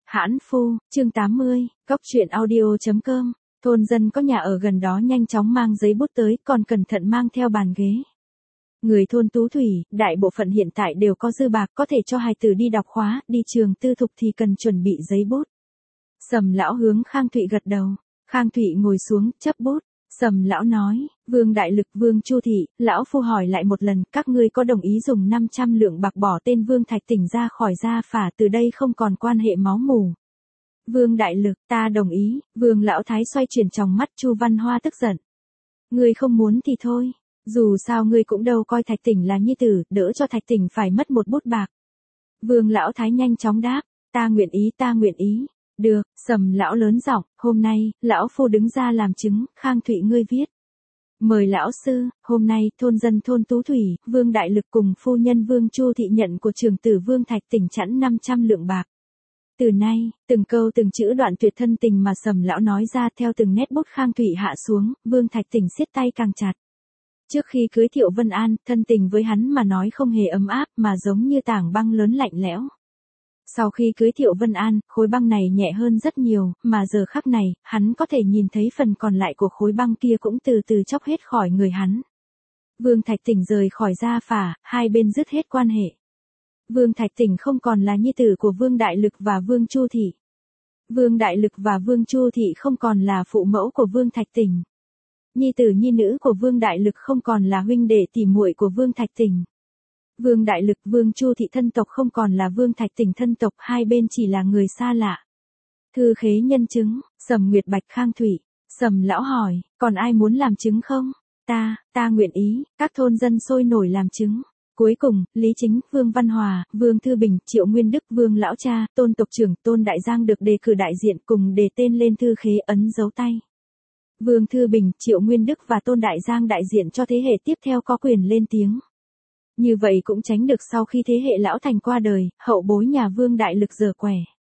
Hãn Phu, chương 80, Góc truyện audio.com. Thôn dân có nhà ở gần đó nhanh chóng mang giấy bút tới, còn cẩn thận mang theo bàn ghế. Người thôn Tú Thủy, đại bộ phận hiện tại đều có dư bạc, có thể cho hài tử đi đọc khóa, đi trường tư thục thì cần chuẩn bị giấy bút. Sầm lão hướng Khang Thụy gật đầu. Khang Thụy ngồi xuống, chấp bút. Sầm lão nói, Vương Đại Lực, Vương Chu Thị, lão phu hỏi lại một lần, các ngươi có đồng ý dùng 500 lượng bạc bỏ tên Vương Thạch Tỉnh ra khỏi gia phả, từ đây không còn quan hệ máu mủ. Vương Đại Lực, ta đồng ý. Vương lão thái xoay chuyển tròng mắt. Chu Văn Hoa tức giận. Ngươi không muốn thì thôi, dù sao ngươi cũng đâu coi Thạch Tỉnh là nhi tử, đỡ cho Thạch Tỉnh phải mất một bút bạc. Vương lão thái nhanh chóng đáp, ta nguyện ý, ta nguyện ý. Được, Sầm lão lớn giọng, hôm nay, lão phu đứng ra làm chứng, Khang Thụy ngươi viết. Mời lão sư, hôm nay, thôn dân thôn Tú Thủy, Vương Đại Lực cùng phu nhân Vương Chu Thị nhận của trưởng tử Vương Thạch Tỉnh chẵn 500 lượng bạc. Từ nay, từng câu từng chữ đoạn tuyệt thân tình mà Sầm lão nói ra theo từng nét bút Khang Thụy hạ xuống, Vương Thạch Tỉnh siết tay càng chặt. Trước khi cưới Thiệu Vân An, thân tình với hắn mà nói không hề ấm áp mà giống như tảng băng lớn lạnh lẽo. Sau khi cưới Thiệu Vân An, khối băng này nhẹ hơn rất nhiều, mà giờ khắc này, hắn có thể nhìn thấy phần còn lại của khối băng kia cũng từ từ chóc hết khỏi người hắn. Vương Thạch Tỉnh rời khỏi gia phả, hai bên dứt hết quan hệ. Vương Thạch Tỉnh không còn là nhi tử của Vương Đại Lực và Vương Chu Thị. Vương Đại Lực và Vương Chu Thị không còn là phụ mẫu của Vương Thạch Tỉnh. Nhi tử nhi nữ của Vương Đại Lực không còn là huynh đệ tỷ muội của Vương Thạch Tỉnh. Vương Đại Lực, Vương Chu Thị thân tộc không còn là Vương Thạch Tỉnh thân tộc, hai bên chỉ là người xa lạ. Thư khế nhân chứng, Sầm Nguyệt Bạch Khang Thụy. Sầm lão hỏi, còn ai muốn làm chứng không? Ta nguyện ý. Các thôn dân sôi nổi làm chứng. Cuối cùng, Lý Chính, Vương Văn Hòa, Vương Thư Bình, Triệu Nguyên Đức, Vương Lão Cha, Tôn Tộc Trưởng, Tôn Đại Giang được đề cử đại diện cùng đề tên lên thư khế ấn dấu tay. Vương Thư Bình, Triệu Nguyên Đức và Tôn Đại Giang đại diện cho thế hệ tiếp theo có quyền lên tiếng. Như vậy cũng tránh được sau khi thế hệ lão thành qua đời, hậu bối nhà Vương Đại Lực giở quẻ.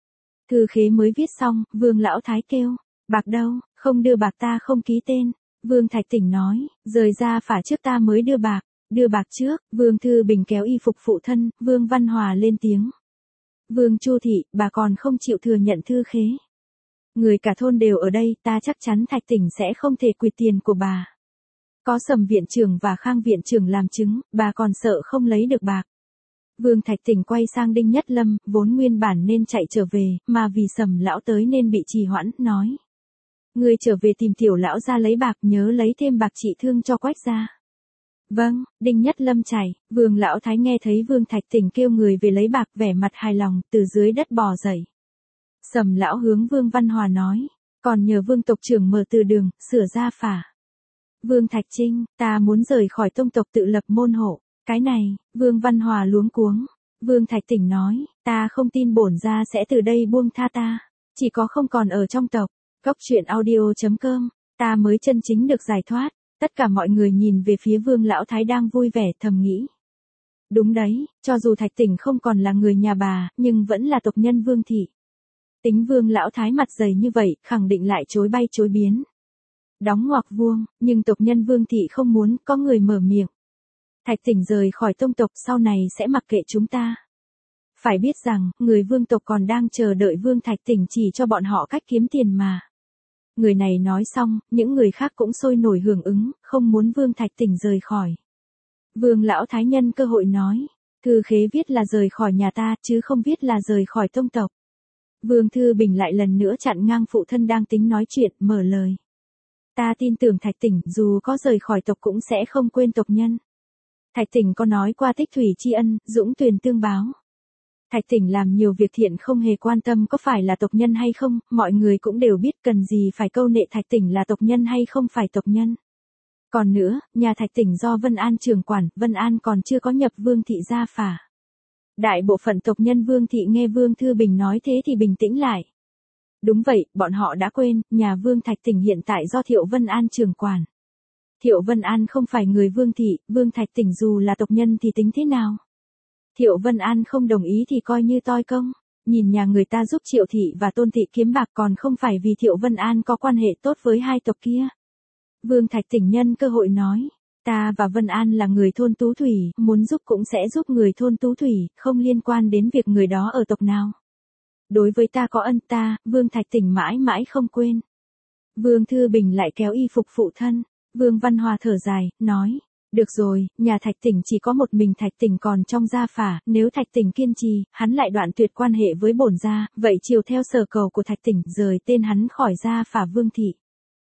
Thư khế mới viết xong, Vương Lão Thái kêu, bạc đâu, không đưa bạc ta không ký tên. Vương Thạch Tỉnh nói, rời ra phả trước ta mới đưa bạc trước. Vương Thư Bình kéo y phục phụ thân, Vương Văn Hòa lên tiếng. Vương Chu Thị, bà còn không chịu thừa nhận thư khế. Người cả thôn đều ở đây, ta chắc chắn Thạch Tỉnh sẽ không thể quyệt tiền của bà. Có Sầm viện trưởng và Khang viện trưởng làm chứng, bà còn sợ không lấy được bạc. Vương Thạch Tỉnh quay sang Đinh Nhất Lâm, vốn nguyên bản nên chạy trở về, mà vì Sầm lão tới nên bị trì hoãn, nói. Ngươi trở về tìm Tiểu lão ra lấy bạc, nhớ lấy thêm bạc trị thương cho Quách gia. Vâng, Đinh Nhất Lâm chạy. Vương Lão Thái nghe thấy Vương Thạch Tỉnh kêu người về lấy bạc, vẻ mặt hài lòng, từ dưới đất bò dậy. Sầm lão hướng Vương Văn Hòa nói, còn nhờ Vương tộc trưởng mở từ đường, sửa gia phả. Vương Thạch Trinh, ta muốn rời khỏi tông tộc tự lập môn hộ. Cái này, Vương Văn Hòa luống cuống. Vương Thạch Tỉnh nói, ta không tin bổn gia sẽ từ đây buông tha ta. Chỉ có không còn ở trong tộc. Góc truyện audio.com, ta mới chân chính được giải thoát. Tất cả mọi người nhìn về phía Vương Lão Thái đang vui vẻ thầm nghĩ. Đúng đấy, cho dù Thạch Tỉnh không còn là người nhà bà, nhưng vẫn là tộc nhân Vương Thị. Tính Vương Lão Thái mặt dày như vậy, khẳng định lại chối bay chối biến. Đóng ngoặc vuông, nhưng tộc nhân Vương Thị không muốn, có người mở miệng. Thạch Tỉnh rời khỏi tông tộc sau này sẽ mặc kệ chúng ta. Phải biết rằng, người Vương tộc còn đang chờ đợi Vương Thạch Tỉnh chỉ cho bọn họ cách kiếm tiền mà. Người này nói xong, những người khác cũng sôi nổi hưởng ứng, không muốn Vương Thạch Tỉnh rời khỏi. Vương Lão Thái nhân cơ hội nói, thư khế viết là rời khỏi nhà ta, chứ không viết là rời khỏi tông tộc. Vương Thư Bình lại lần nữa chặn ngang phụ thân đang tính nói chuyện, mở lời. Ta tin tưởng Thạch Tỉnh dù có rời khỏi tộc cũng sẽ không quên tộc nhân. Thạch Tỉnh có nói qua tích thủy tri ân, dũng tuyền tương báo. Thạch Tỉnh làm nhiều việc thiện không hề quan tâm có phải là tộc nhân hay không, mọi người cũng đều biết cần gì phải câu nệ Thạch Tỉnh là tộc nhân hay không phải tộc nhân. Còn nữa, nhà Thạch Tỉnh do Vân An trưởng quản, Vân An còn chưa có nhập Vương Thị gia phả. Đại bộ phận tộc nhân Vương Thị nghe Vương Thư Bình nói thế thì bình tĩnh lại. Đúng vậy, bọn họ đã quên, nhà Vương Thạch Tỉnh hiện tại do Thiệu Vân An trưởng quản. Thiệu Vân An không phải người Vương Thị, Vương Thạch Tỉnh dù là tộc nhân thì tính thế nào? Thiệu Vân An không đồng ý thì coi như toi công. Nhìn nhà người ta giúp Triệu Thị và Tôn Thị kiếm bạc còn không phải vì Thiệu Vân An có quan hệ tốt với hai tộc kia. Vương Thạch Tỉnh nhân cơ hội nói, ta và Vân An là người thôn Tú Thủy, muốn giúp cũng sẽ giúp người thôn Tú Thủy, không liên quan đến việc người đó ở tộc nào. Đối với ta có ân ta, Vương Thạch Tỉnh mãi mãi không quên. Vương Thư Bình lại kéo y phục phụ thân. Vương Văn Hòa thở dài, nói. Được rồi, nhà Thạch Tỉnh chỉ có một mình Thạch Tỉnh còn trong gia phả, nếu Thạch Tỉnh kiên trì, hắn lại đoạn tuyệt quan hệ với bổn gia, vậy chiều theo sở cầu của Thạch Tỉnh, rời tên hắn khỏi gia phả Vương thị.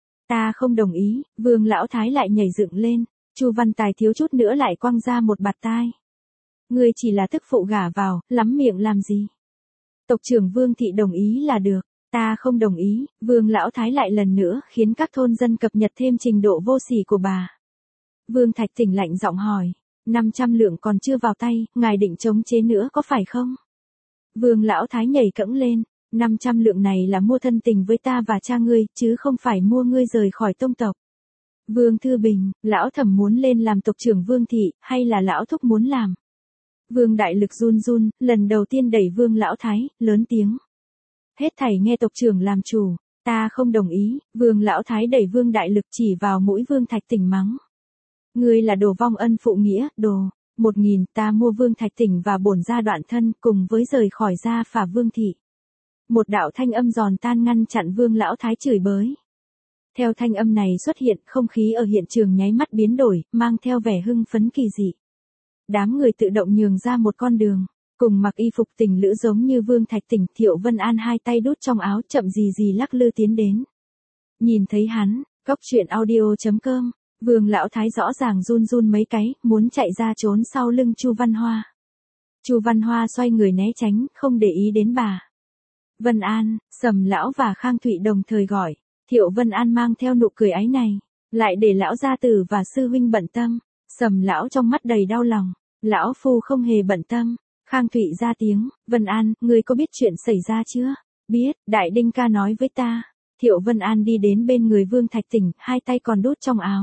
Ta không đồng ý, Vương Lão Thái lại nhảy dựng lên, Chu Văn Tài thiếu chút nữa lại quăng ra một bạt tai. Ngươi chỉ là tức phụ gả vào, lắm miệng làm gì? Tộc trưởng Vương thị đồng ý là được. Ta không đồng ý, Vương Lão Thái lại lần nữa khiến các thôn dân cập nhật thêm trình độ vô sỉ của bà. Vương Thạch Tỉnh lạnh giọng hỏi, 500 lượng còn chưa vào tay, ngài định chống chế nữa có phải không? Vương Lão Thái nhảy cẫng lên, 500 lượng này là mua thân tình với ta và cha ngươi, chứ không phải mua ngươi rời khỏi tông tộc. Vương Thư Bình, Lão Thẩm muốn lên làm tộc trưởng Vương thị, hay là Lão Thúc muốn làm? Vương Đại Lực run run, lần đầu tiên đẩy Vương Lão Thái, lớn tiếng. Hết thảy nghe tộc trưởng làm chủ, ta không đồng ý, Vương Lão Thái đẩy Vương Đại Lực chỉ vào mũi Vương Thạch Tỉnh mắng. Ngươi là đồ vong ân phụ nghĩa, đồ. 1000 ta mua Vương Thạch Tỉnh và bổn gia đoạn thân cùng với rời khỏi gia phả Vương thị. Một đạo thanh âm giòn tan ngăn chặn Vương Lão Thái chửi bới. Theo thanh âm này xuất hiện, không khí ở hiện trường nháy mắt biến đổi, mang theo vẻ hưng phấn kỳ dị. Đám người tự động nhường ra một con đường, cùng mặc y phục tình lữ giống như Vương Thạch Tỉnh, Thiệu Vân An hai tay đút trong áo chậm gì lắc lư tiến đến. Nhìn thấy hắn, cóc truyện audio.com, Vương Lão Thái rõ ràng run run mấy cái, muốn chạy ra trốn sau lưng Chu Văn Hoa. Chu Văn Hoa xoay người né tránh, không để ý đến bà. Vân An, Sầm Lão và Khang Thụy đồng thời gọi. Thiệu Vân An mang theo nụ cười ái này, lại để lão gia tử và sư huynh bận tâm. Sầm Lão trong mắt đầy đau lòng, lão phu không hề bận tâm. Khang Thụy ra tiếng, Vân An, ngươi có biết chuyện xảy ra chưa? Biết, Đại Đinh ca nói với ta. Thiệu Vân An đi đến bên người Vương Thạch Tỉnh, hai tay còn đút trong áo.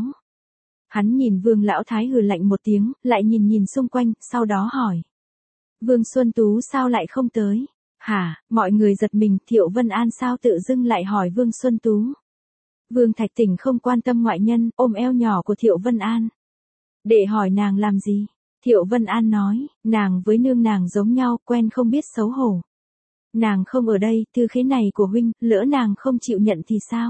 Hắn nhìn Vương Lão Thái hừ lạnh một tiếng, lại nhìn xung quanh, sau đó hỏi. Vương Xuân Tú sao lại không tới? Hả, mọi người giật mình, Thiệu Vân An sao tự dưng lại hỏi Vương Xuân Tú? Vương Thạch Tỉnh không quan tâm ngoại nhân, ôm eo nhỏ của Thiệu Vân An. Để hỏi nàng làm gì? Thiệu Vân An nói, nàng với nương nàng giống nhau, quen không biết xấu hổ. Nàng không ở đây, thư khế này của huynh, lỡ nàng không chịu nhận thì sao?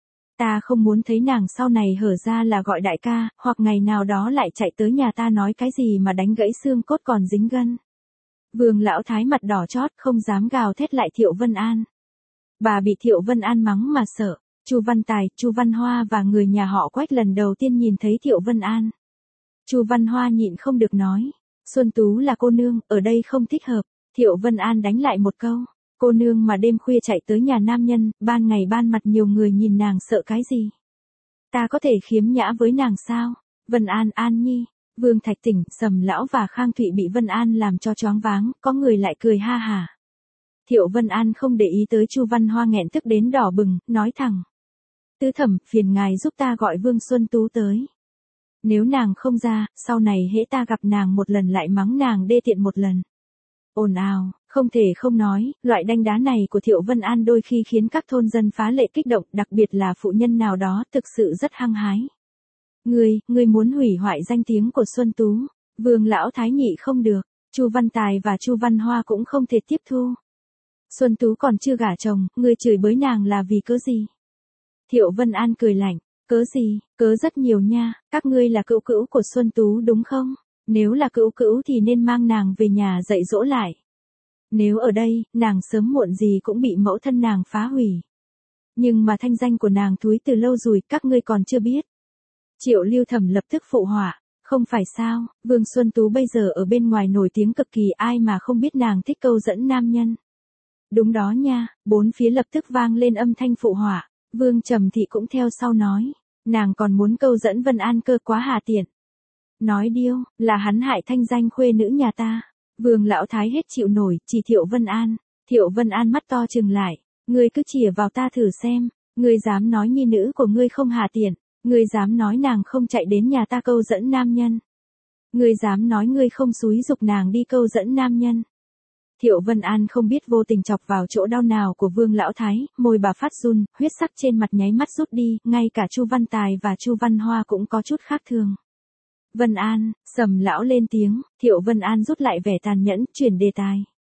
Ta không muốn thấy nàng sau này hở ra là gọi đại ca, hoặc ngày nào đó lại chạy tới nhà ta nói cái gì mà đánh gãy xương cốt còn dính gân. Vương Lão Thái mặt đỏ chót, không dám gào thét lại Thiệu Vân An. Bà bị Thiệu Vân An mắng mà sợ. Chu Văn Tài, Chu Văn Hoa và người nhà họ Quách lần đầu tiên nhìn thấy Thiệu Vân An. Chu Văn Hoa nhịn không được nói, Xuân Tú là cô nương, ở đây không thích hợp. Thiệu Vân An đánh lại một câu, cô nương mà đêm khuya chạy tới nhà nam nhân, ban ngày ban mặt nhiều người nhìn nàng sợ cái gì? Ta có thể khiếm nhã với nàng sao? Vân An, An Nhi. Vương Thạch Tỉnh, Sầm Lão và Khang Thụy bị Vân An làm cho choáng váng, có người lại cười ha hả. Thiệu Vân An không để ý tới Chu Văn Hoa nghẹn tức đến đỏ bừng, nói thẳng. Tứ thẩm, phiền ngài giúp ta gọi Vương Xuân Tú tới. Nếu nàng không ra, sau này hễ ta gặp nàng một lần lại mắng nàng đê tiện một lần. Ồn ào, không thể không nói, loại đánh đá này của Thiệu Vân An đôi khi khiến các thôn dân phá lệ kích động, đặc biệt là phụ nhân nào đó thực sự rất hăng hái. Ngươi muốn hủy hoại danh tiếng của Xuân Tú. Vương Lão Thái nhị không được, Chu Văn Tài và Chu Văn Hoa cũng không thể tiếp thu. Xuân Tú còn chưa gả chồng, ngươi chửi bới nàng là vì cớ gì? Thiệu Vân An cười lạnh, cớ gì, cớ rất nhiều nha, các ngươi là cữu cữu của Xuân Tú đúng không? Nếu là cữu cữu thì nên mang nàng về nhà dạy dỗ lại. Nếu ở đây, nàng sớm muộn gì cũng bị mẫu thân nàng phá hủy. Nhưng mà thanh danh của nàng thúi từ lâu rồi, các ngươi còn chưa biết. Triệu Lưu Thẩm lập tức phụ họa, không phải sao, Vương Xuân Tú bây giờ ở bên ngoài nổi tiếng cực kỳ, ai mà không biết nàng thích câu dẫn nam nhân. Đúng đó nha, bốn phía lập tức vang lên âm thanh phụ họa, Vương Trầm Thị cũng theo sau nói, nàng còn muốn câu dẫn Vân An cơ quá hà tiện. Nói điêu, là hắn hại thanh danh khuê nữ nhà ta. Vương Lão Thái hết chịu nổi, chỉ Thiệu Vân An. Thiệu Vân An mắt to trừng lại, ngươi cứ chìa vào ta thử xem, ngươi dám nói nhi nữ của ngươi không hà tiện, ngươi dám nói nàng không chạy đến nhà ta câu dẫn nam nhân. Ngươi dám nói ngươi không xúi giục nàng đi câu dẫn nam nhân. Thiệu Vân An không biết vô tình chọc vào chỗ đau nào của Vương Lão Thái, môi bà phát run, huyết sắc trên mặt nháy mắt rút đi, ngay cả Chu Văn Tài và Chu Văn Hoa cũng có chút khác thường. Vân An, Sầm Lão lên tiếng, Thiệu Vân An rút lại vẻ tàn nhẫn, chuyển đề tài.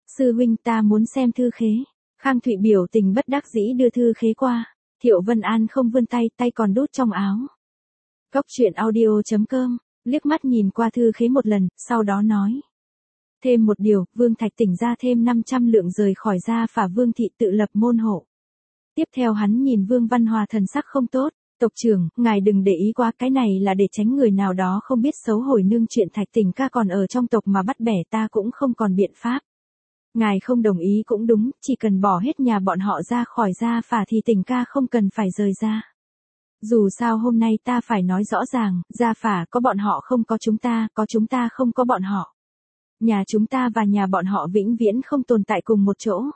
Sư huynh ta muốn xem thư khế. Khang Thụy biểu tình bất đắc dĩ đưa thư khế qua. Thiệu Vân An không vươn tay, tay còn đút trong áo. Cốc truyện audio.com, liếc mắt nhìn qua thư khế một lần, sau đó nói. Thêm một điều, Vương Thạch Tỉnh ra thêm 500 lượng rời khỏi gia phả Vương thị tự lập môn hộ. Tiếp theo hắn nhìn Vương Văn Hòa thần sắc không tốt. Tộc trưởng, ngài đừng để ý quá, cái này là để tránh người nào đó không biết xấu hổ nương chuyện Thạch Tỉnh ca còn ở trong tộc mà bắt bẻ ta cũng không còn biện pháp. Ngài không đồng ý cũng đúng, chỉ cần bỏ hết nhà bọn họ ra khỏi gia phả thì Tỉnh ca không cần phải rời ra. Dù sao hôm nay ta phải nói rõ ràng, gia phả có bọn họ không có chúng ta, có chúng ta không có bọn họ. Nhà chúng ta và nhà bọn họ vĩnh viễn không tồn tại cùng một chỗ.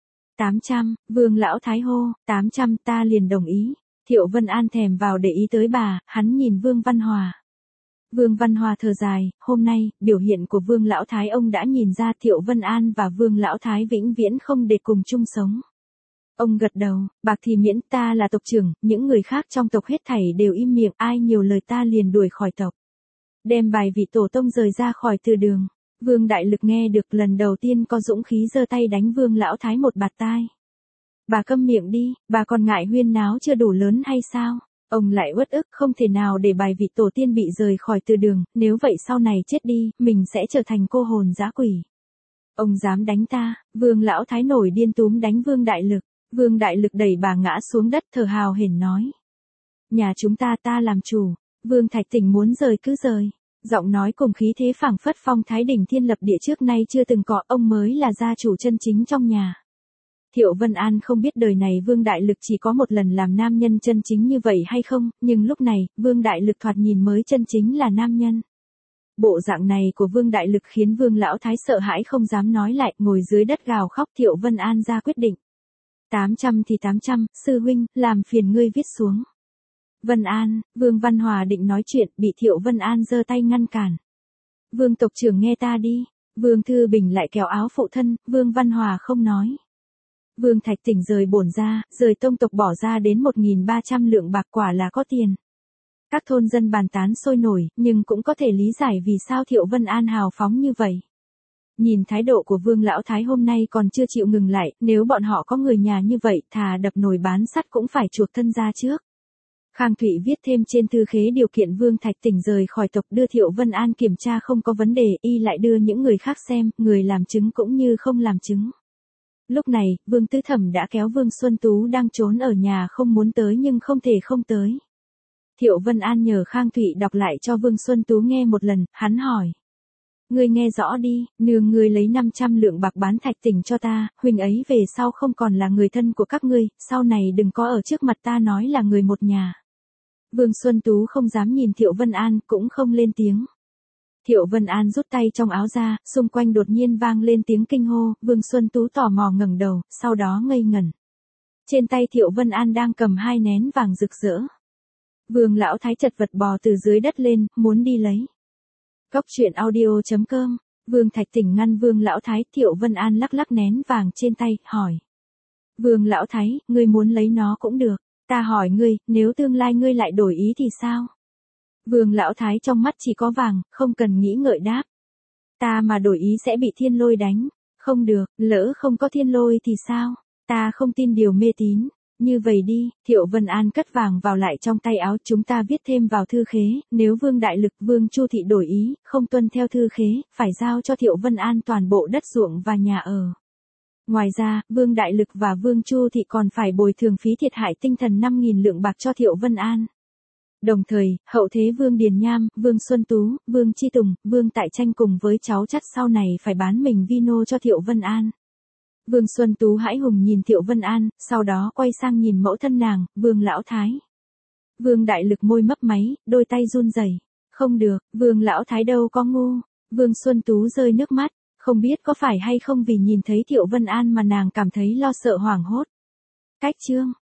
800, Vương lão thái hô, 800 ta liền đồng ý. Thiệu Vân An thèm vào để ý tới bà, hắn nhìn Vương Văn Hòa. Vương Văn Hòa thở dài, hôm nay, biểu hiện của Vương lão thái ông đã nhìn ra Thiệu Vân An và Vương lão thái vĩnh viễn không để cùng chung sống. Ông gật đầu, bạc thì miễn, ta là tộc trưởng, những người khác trong tộc hết thảy đều im miệng, ai nhiều lời ta liền đuổi khỏi tộc. Đem bài vị tổ tông rời ra khỏi từ đường. Vương Đại Lực nghe được lần đầu tiên có dũng khí giơ tay đánh Vương lão thái một bạt tai. Bà câm miệng đi, bà còn ngại huyên náo chưa đủ lớn hay sao? Ông lại uất ức không thể nào để bài vị tổ tiên bị rời khỏi từ đường, nếu vậy sau này chết đi, mình sẽ trở thành cô hồn dã quỷ. Ông dám đánh ta, Vương lão thái nổi điên túm đánh Vương Đại Lực. Vương Đại Lực đẩy bà ngã xuống đất thở hào hển nói. Nhà chúng ta làm chủ, Vương Thạch Tỉnh muốn rời cứ rời. Giọng nói cùng khí thế phảng phất phong thái đỉnh thiên lập địa trước nay chưa từng có, ông mới là gia chủ chân chính trong nhà. Thiệu Vân An không biết đời này Vương Đại Lực chỉ có một lần làm nam nhân chân chính như vậy hay không, nhưng lúc này, Vương Đại Lực thoạt nhìn mới chân chính là nam nhân. Bộ dạng này của Vương Đại Lực khiến Vương Lão Thái sợ hãi không dám nói lại, ngồi dưới đất gào khóc. Thiệu Vân An ra quyết định. 800 thì 800, sư huynh, làm phiền ngươi viết xuống. Vân An, Vương Văn Hòa định nói chuyện, bị Thiệu Vân An giơ tay ngăn cản. Vương tộc trưởng nghe ta đi. Vương Thư Bình lại kéo áo phụ thân, Vương Văn Hòa không nói. Vương Thạch Tỉnh rời bổn ra, rời tông tộc bỏ ra đến 1.300 lượng bạc, quả là có tiền. Các thôn dân bàn tán sôi nổi, nhưng cũng có thể lý giải vì sao Thiệu Vân An hào phóng như vậy. Nhìn thái độ của Vương Lão Thái hôm nay còn chưa chịu ngừng lại, nếu bọn họ có người nhà như vậy, thà đập nồi bán sắt cũng phải chuộc thân ra trước. Khang Thụy viết thêm trên thư khế điều kiện Vương Thạch Tỉnh rời khỏi tộc, đưa Thiệu Vân An kiểm tra không có vấn đề, y lại đưa những người khác xem, người làm chứng cũng như không làm chứng. Lúc này, Vương Tứ Thẩm đã kéo Vương Xuân Tú đang trốn ở nhà không muốn tới nhưng không thể không tới. Thiệu Vân An nhờ Khang Thụy đọc lại cho Vương Xuân Tú nghe một lần, hắn hỏi. Ngươi nghe rõ đi, nương ngươi lấy 500 lượng bạc bán Thạch Tỉnh cho ta, huynh ấy về sau không còn là người thân của các ngươi, sau này đừng có ở trước mặt ta nói là người một nhà. Vương Xuân Tú không dám nhìn Thiệu Vân An, cũng không lên tiếng. Thiệu Vân An rút tay trong áo ra, xung quanh đột nhiên vang lên tiếng kinh hô, Vương Xuân Tú tò mò ngẩng đầu, sau đó ngây ngẩn. Trên tay Thiệu Vân An đang cầm 2 nén vàng rực rỡ. Vương Lão Thái chật vật bò từ dưới đất lên, muốn đi lấy. Cốc truyện audio.com, Vương Thạch Tỉnh ngăn Vương Lão Thái. Thiệu Vân An lắc lắc nén vàng trên tay, hỏi. Vương Lão Thái, ngươi muốn lấy nó cũng được, ta hỏi ngươi, nếu tương lai ngươi lại đổi ý thì sao? Vương Lão Thái trong mắt chỉ có vàng, không cần nghĩ ngợi đáp. Ta mà đổi ý sẽ bị thiên lôi đánh. Không được, lỡ không có thiên lôi thì sao? Ta không tin điều mê tín. Như vậy đi, Thiệu Vân An cất vàng vào lại trong tay áo, chúng ta viết thêm vào thư khế, nếu Vương Đại Lực, Vương Chu Thị đổi ý, không tuân theo thư khế, phải giao cho Thiệu Vân An toàn bộ đất ruộng và nhà ở. Ngoài ra, Vương Đại Lực và Vương Chu Thị còn phải bồi thường phí thiệt hại tinh thần 5.000 lượng bạc cho Thiệu Vân An. Đồng thời, hậu thế Vương Điền Nham, Vương Xuân Tú, Vương Chi Tùng, Vương Tại Tranh cùng với cháu chắt sau này phải bán mình vi nô cho Thiệu Vân An. Vương Xuân Tú hãi hùng nhìn Thiệu Vân An, sau đó quay sang nhìn mẫu thân nàng, Vương Lão Thái. Vương Đại Lực môi mấp máy, đôi tay run rẩy. Không được, Vương Lão Thái đâu có ngu. Vương Xuân Tú rơi nước mắt, không biết có phải hay không vì nhìn thấy Thiệu Vân An mà nàng cảm thấy lo sợ hoảng hốt. Cách chương